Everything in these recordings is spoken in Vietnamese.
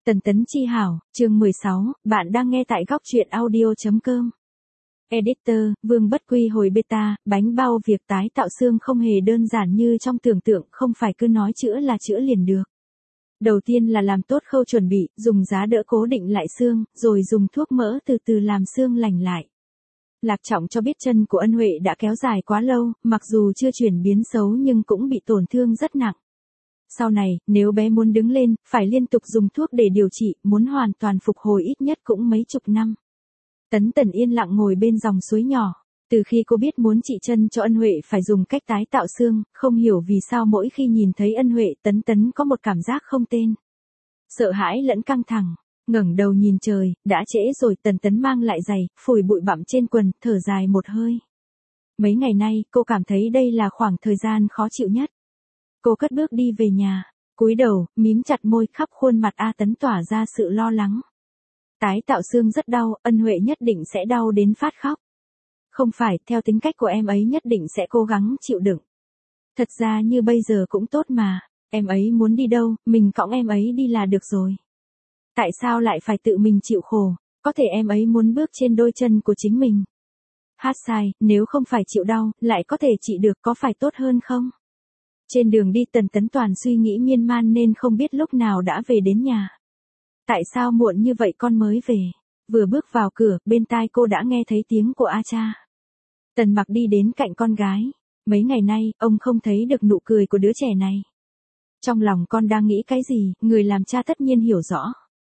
Tần Tấn Chi hảo, chương 16, bạn đang nghe tại góc truyện audio.com. Editor, Vương Bất Quy hồi beta, bánh bao việc tái tạo xương không hề đơn giản như trong tưởng tượng, không phải cứ nói chữa là chữa liền được. Đầu tiên là làm tốt khâu chuẩn bị, dùng giá đỡ cố định lại xương, rồi dùng thuốc mỡ từ từ làm xương lành lại. Lạc Trọng cho biết chân của Ân Huệ đã kéo dài quá lâu, mặc dù chưa chuyển biến xấu nhưng cũng bị tổn thương rất nặng. Sau này, nếu bé muốn đứng lên, phải liên tục dùng thuốc để điều trị, muốn hoàn toàn phục hồi ít nhất cũng mấy chục năm. Tấn Tần yên lặng ngồi bên dòng suối nhỏ. Từ khi cô biết muốn trị chân cho Ân Huệ phải dùng cách tái tạo xương, không hiểu vì sao mỗi khi nhìn thấy Ân Huệ, Tấn có một cảm giác không tên. Sợ hãi lẫn căng thẳng, ngẩng đầu nhìn trời, đã trễ rồi. Tấn mang lại giày, phủi bụi bặm trên quần, thở dài một hơi. Mấy ngày nay, cô cảm thấy đây là khoảng thời gian khó chịu nhất. Cô cất bước đi về nhà, cúi đầu, mím chặt môi, khắp khuôn mặt Tấn tỏa ra sự lo lắng. Tái tạo xương rất đau, Ân Huệ nhất định sẽ đau đến phát khóc. Không phải, theo tính cách của em ấy nhất định sẽ cố gắng chịu đựng. Thật ra như bây giờ cũng tốt mà, em ấy muốn đi đâu, mình cõng em ấy đi là được rồi. Tại sao lại phải tự mình chịu khổ, có thể em ấy muốn bước trên đôi chân của chính mình. Hát sai, nếu không phải chịu đau, lại có thể trị được có phải tốt hơn không? Trên đường đi Tấn toàn suy nghĩ miên man nên không biết lúc nào đã về đến nhà. Tại sao muộn như vậy con mới về? Vừa bước vào cửa, bên tai cô đã nghe thấy tiếng của A cha. Tần Mặc đi đến cạnh con gái. Mấy ngày nay, ông không thấy được nụ cười của đứa trẻ này. Trong lòng con đang nghĩ cái gì, người làm cha tất nhiên hiểu rõ.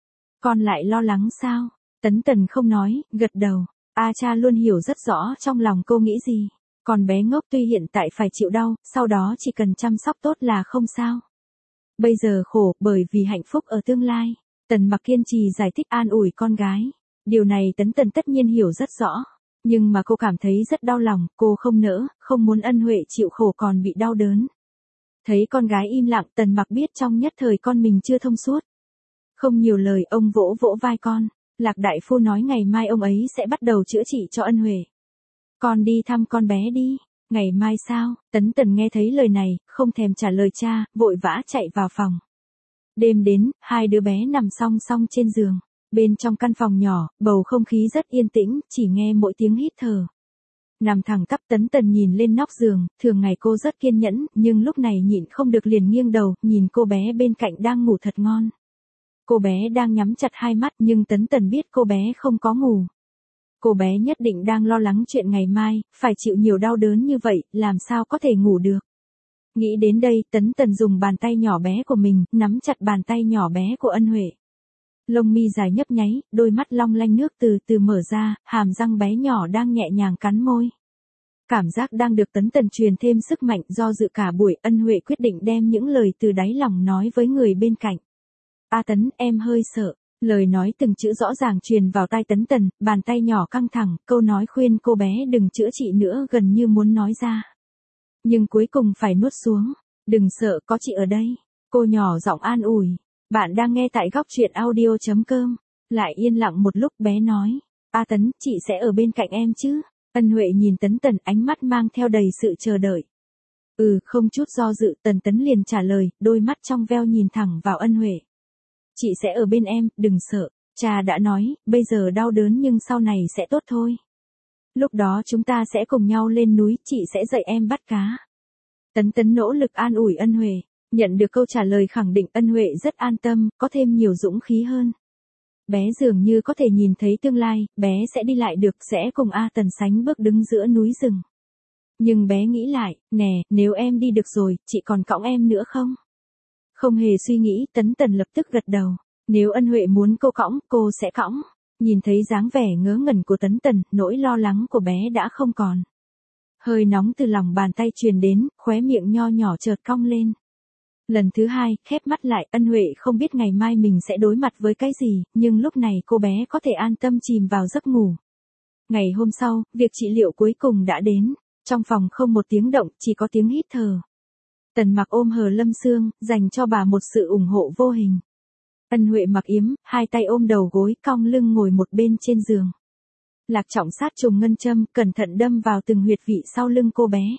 Con lại lo lắng sao? Tần không nói, gật đầu. A cha luôn hiểu rất rõ trong lòng cô nghĩ gì. Còn bé ngốc tuy hiện tại phải chịu đau, sau đó chỉ cần chăm sóc tốt là không sao. Bây giờ khổ bởi vì hạnh phúc ở tương lai. Tần Mặc kiên trì giải thích an ủi con gái. Điều này Tần tất nhiên hiểu rất rõ. Nhưng mà cô cảm thấy rất đau lòng, cô không nỡ, không muốn Ân Huệ chịu khổ còn bị đau đớn. Thấy con gái im lặng, Tần Mặc biết trong nhất thời con mình chưa thông suốt. Không nhiều lời, ông vỗ vỗ vai con. Lạc đại phu nói ngày mai ông ấy sẽ bắt đầu chữa trị cho Ân Huệ. Con đi thăm con bé đi. Ngày mai sao? Tần nghe thấy lời này, không thèm trả lời cha, vội vã chạy vào phòng. Đêm đến, hai đứa bé nằm song song trên giường. Bên trong căn phòng nhỏ, bầu không khí rất yên tĩnh, chỉ nghe mỗi tiếng hít thở. Nằm thẳng tắp Tần nhìn lên nóc giường, thường ngày cô rất kiên nhẫn, nhưng lúc này nhịn không được liền nghiêng đầu, nhìn cô bé bên cạnh đang ngủ thật ngon. Cô bé đang nhắm chặt hai mắt nhưng Tần biết cô bé không có ngủ. Cô bé nhất định đang lo lắng chuyện ngày mai, phải chịu nhiều đau đớn như vậy, làm sao có thể ngủ được. Nghĩ đến đây, Tần dùng bàn tay nhỏ bé của mình, nắm chặt bàn tay nhỏ bé của Ân Huệ. Lông mi dài nhấp nháy, đôi mắt long lanh nước từ từ mở ra, hàm răng bé nhỏ đang nhẹ nhàng cắn môi. Cảm giác đang được Tần truyền thêm sức mạnh, do dự cả buổi, Ân Huệ quyết định đem những lời từ đáy lòng nói với người bên cạnh. Tấn, em hơi sợ. Lời nói từng chữ rõ ràng truyền vào tai Tần, bàn tay nhỏ căng thẳng, câu nói khuyên cô bé đừng chữa trị nữa gần như muốn nói ra. Nhưng cuối cùng phải nuốt xuống. Đừng sợ, có chị ở đây. Cô nhỏ giọng an ủi. Bạn đang nghe tại góc truyện audio.com. Lại yên lặng một lúc bé nói. Tấn, chị sẽ ở bên cạnh em chứ? Ân Huệ nhìn Tần, ánh mắt mang theo đầy sự chờ đợi. Không chút do dự, Tần liền trả lời, đôi mắt trong veo nhìn thẳng vào Ân Huệ. Chị sẽ ở bên em, đừng sợ. Cha đã nói, bây giờ đau đớn nhưng sau này sẽ tốt thôi. Lúc đó chúng ta sẽ cùng nhau lên núi, chị sẽ dạy em bắt cá. Tần nỗ lực an ủi Ân Huệ. Nhận được câu trả lời khẳng định, Ân Huệ rất an tâm, có thêm nhiều dũng khí hơn. Bé dường như có thể nhìn thấy tương lai, bé sẽ đi lại được, sẽ cùng Tần sánh bước đứng giữa núi rừng. Nhưng bé nghĩ lại, nè, nếu em đi được rồi, chị còn cõng em nữa không? Không hề suy nghĩ, Tần lập tức gật đầu. Nếu Ân Huệ muốn cô cõng, cô sẽ cõng. Nhìn thấy dáng vẻ ngớ ngẩn của Tần, nỗi lo lắng của bé đã không còn. Hơi nóng từ lòng bàn tay truyền đến, khóe miệng nho nhỏ chợt cong lên. Lần thứ hai, khép mắt lại, Ân Huệ không biết ngày mai mình sẽ đối mặt với cái gì, nhưng lúc này cô bé có thể an tâm chìm vào giấc ngủ. Ngày hôm sau, việc trị liệu cuối cùng đã đến. Trong phòng không một tiếng động, chỉ có tiếng hít thở. Tần Mặc ôm Hờ Lâm Sương, dành cho bà một sự ủng hộ vô hình. Ân Huệ mặc yếm, hai tay ôm đầu gối, cong lưng ngồi một bên trên giường. Lạc Trọng sát trùng ngân châm, cẩn thận đâm vào từng huyệt vị sau lưng cô bé.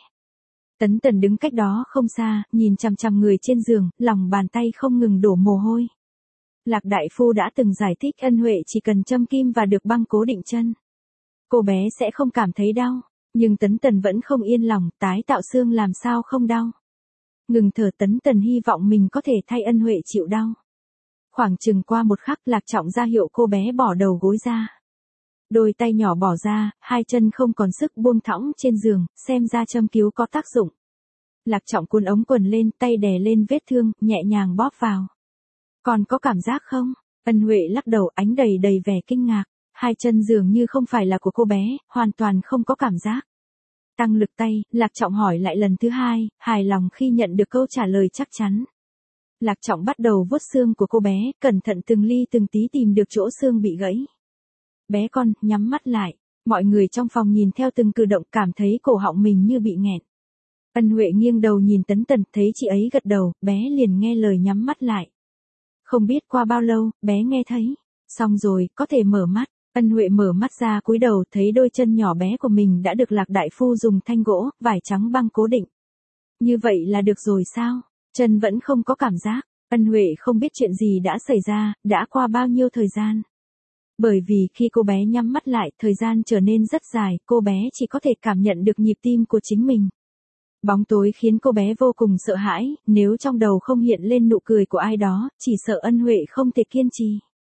Tần đứng cách đó không xa, nhìn chằm chằm người trên giường, lòng bàn tay không ngừng đổ mồ hôi. Lạc đại phu đã từng giải thích Ân Huệ chỉ cần châm kim và được băng cố định chân, cô bé sẽ không cảm thấy đau, nhưng Tấn Tần vẫn không yên lòng, tái tạo xương làm sao không đau. Ngừng thở, Tấn Tần hy vọng mình có thể thay Ân Huệ chịu đau. Khoảng chừng qua một khắc, Lạc Trọng ra hiệu cô bé bỏ đầu gối ra. Đôi tay nhỏ bỏ ra, hai chân không còn sức buông thõng trên giường, xem ra châm cứu có tác dụng. Lạc Trọng cuốn ống quần lên, tay đè lên vết thương, nhẹ nhàng bóp vào. Còn có cảm giác không? Ân Huệ lắc đầu, ánh đầy đầy vẻ kinh ngạc. Hai chân dường như không phải là của cô bé, hoàn toàn không có cảm giác. Tăng lực tay, Lạc Trọng hỏi lại lần thứ hai, hài lòng khi nhận được câu trả lời chắc chắn. Lạc Trọng bắt đầu vuốt xương của cô bé, cẩn thận từng ly từng tí tìm được chỗ xương bị gãy. Bé con, nhắm mắt lại. Mọi người trong phòng nhìn theo từng cử động, cảm thấy cổ họng mình như bị nghẹn. Ân Huệ nghiêng đầu nhìn Tấn Tần, thấy chị ấy gật đầu, bé liền nghe lời nhắm mắt lại. Không biết qua bao lâu, bé nghe thấy. Xong rồi, có thể mở mắt. Ân Huệ mở mắt ra, cúi đầu, thấy đôi chân nhỏ bé của mình đã được Lạc đại phu dùng thanh gỗ, vải trắng băng cố định. Như vậy là được rồi sao? Chân vẫn không có cảm giác. Ân Huệ không biết chuyện gì đã xảy ra, đã qua bao nhiêu thời gian. Bởi vì khi cô bé nhắm mắt lại, thời gian trở nên rất dài, cô bé chỉ có thể cảm nhận được nhịp tim của chính mình. Bóng tối khiến cô bé vô cùng sợ hãi, nếu trong đầu không hiện lên nụ cười của ai đó, chỉ sợ Ân Huệ không thể kiên trì.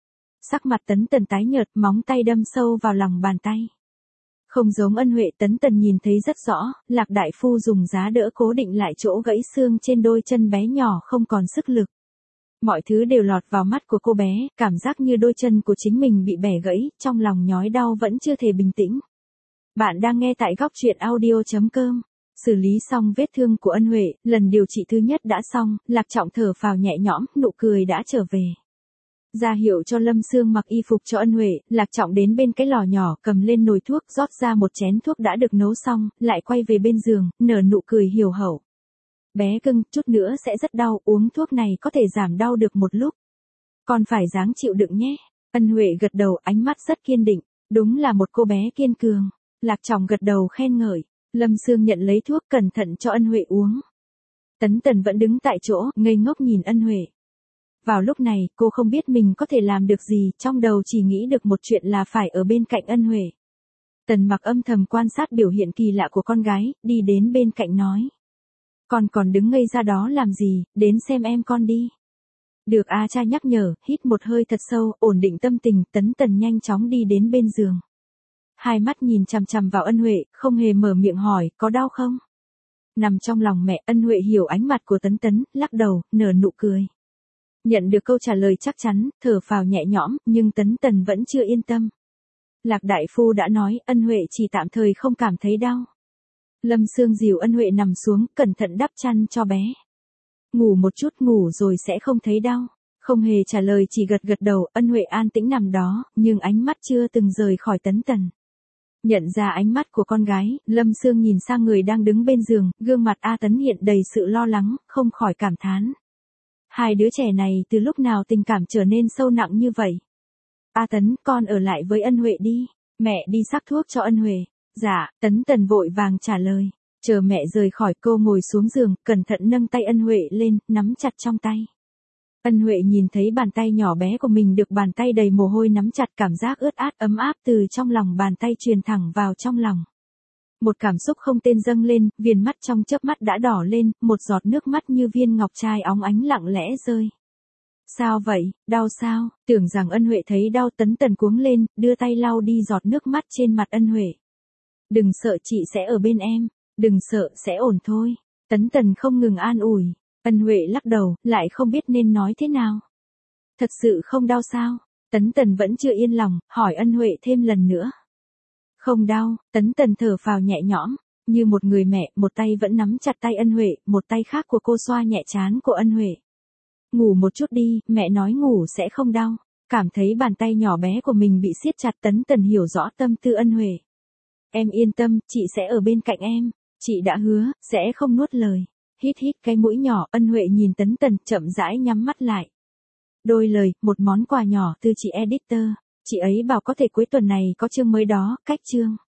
Sắc mặt Tấn Tần tái nhợt, móng tay đâm sâu vào lòng bàn tay. Không giống Ân Huệ, Tấn Tần nhìn thấy rất rõ, Lạc đại phu dùng giá đỡ cố định lại chỗ gãy xương trên đôi chân bé nhỏ không còn sức lực. Mọi thứ đều lọt vào mắt của cô bé, cảm giác như đôi chân của chính mình bị bẻ gãy, trong lòng nhói đau vẫn chưa thể bình tĩnh. Bạn đang nghe tại góc truyện audio.com. Xử lý xong vết thương của Ân Huệ, lần điều trị thứ nhất đã xong, Lạc Trọng thở phào nhẹ nhõm, nụ cười đã trở về. Ra hiệu cho Lâm Sương mặc y phục cho Ân Huệ, Lạc Trọng đến bên cái lò nhỏ, cầm lên nồi thuốc, rót ra một chén thuốc đã được nấu xong, lại quay về bên giường, nở nụ cười hiểu hậu. Bé cưng, chút nữa sẽ rất đau, uống thuốc này có thể giảm đau được một lúc. Con phải ráng chịu đựng nhé. Ân Huệ gật đầu, ánh mắt rất kiên định, đúng là một cô bé kiên cường. Lạc Trọng gật đầu khen ngợi. Lâm Sương nhận lấy thuốc, cẩn thận cho Ân Huệ uống. Tấn Tần vẫn đứng tại chỗ, ngây ngốc nhìn Ân Huệ. Vào lúc này, cô không biết mình có thể làm được gì, trong đầu chỉ nghĩ được một chuyện là phải ở bên cạnh Ân Huệ. Tần Mặc âm thầm quan sát biểu hiện kỳ lạ của con gái, đi đến bên cạnh nói. Con còn đứng ngây ra đó làm gì, đến xem em con đi. Được a, cha nhắc nhở, hít một hơi thật sâu, ổn định tâm tình, Tấn Tần nhanh chóng đi đến bên giường. Hai mắt nhìn chằm chằm vào Ân Huệ, không hề mở miệng hỏi, có đau không? Nằm trong lòng mẹ, Ân Huệ hiểu ánh mặt của Tấn Tấn, lắc đầu, nở nụ cười. Nhận được câu trả lời chắc chắn, thở phào nhẹ nhõm, nhưng Tấn Tần vẫn chưa yên tâm. Lạc đại phu đã nói, Ân Huệ chỉ tạm thời không cảm thấy đau. Lâm Sương dìu Ân Huệ nằm xuống, cẩn thận đắp chăn cho bé. Ngủ một chút, ngủ rồi sẽ không thấy đau. Không hề trả lời, chỉ gật gật đầu, Ân Huệ an tĩnh nằm đó, nhưng ánh mắt chưa từng rời khỏi Tấn Tần. Nhận ra ánh mắt của con gái, Lâm Sương nhìn sang người đang đứng bên giường, gương mặt A Tấn hiện đầy sự lo lắng, không khỏi cảm thán. Hai đứa trẻ này từ lúc nào tình cảm trở nên sâu nặng như vậy? A Tấn, con ở lại với Ân Huệ đi. Mẹ đi sắc thuốc cho Ân Huệ. Dạ, Tấn Tần vội vàng trả lời. Chờ mẹ rời khỏi, cô ngồi xuống giường, cẩn thận nâng tay Ân Huệ lên, nắm chặt trong tay. Ân Huệ nhìn thấy bàn tay nhỏ bé của mình được bàn tay đầy mồ hôi nắm chặt, cảm giác ướt át ấm áp từ trong lòng bàn tay truyền thẳng vào trong lòng. Một cảm xúc không tên dâng lên, viền mắt trong chớp mắt đã đỏ lên, một giọt nước mắt như viên ngọc trai óng ánh lặng lẽ rơi. Sao vậy, đau sao? Tưởng rằng Ân Huệ thấy đau, Tấn Tần cuống lên, đưa tay lau đi giọt nước mắt trên mặt Ân Huệ. Đừng sợ, chị sẽ ở bên em, đừng sợ, sẽ ổn thôi. Tấn Tần không ngừng an ủi. Ân Huệ lắc đầu, lại không biết nên nói thế nào. Thật sự không đau sao? Tấn Tần vẫn chưa yên lòng, hỏi Ân Huệ thêm lần nữa. Không đau, Tấn Tần thở phào nhẹ nhõm, như một người mẹ, một tay vẫn nắm chặt tay Ân Huệ, một tay khác của cô xoa nhẹ trán của Ân Huệ. Ngủ một chút đi, mẹ nói ngủ sẽ không đau. Cảm thấy bàn tay nhỏ bé của mình bị siết chặt, Tấn Tần hiểu rõ tâm tư Ân Huệ. Em yên tâm, chị sẽ ở bên cạnh em, chị đã hứa, sẽ không nuốt lời. Hít hít cái mũi nhỏ, Ân Huệ nhìn Tấn Tần, chậm rãi nhắm mắt lại. Đôi lời, một món quà nhỏ từ chị editor. Chị ấy bảo có thể cuối tuần này có chương mới đó, cách chương.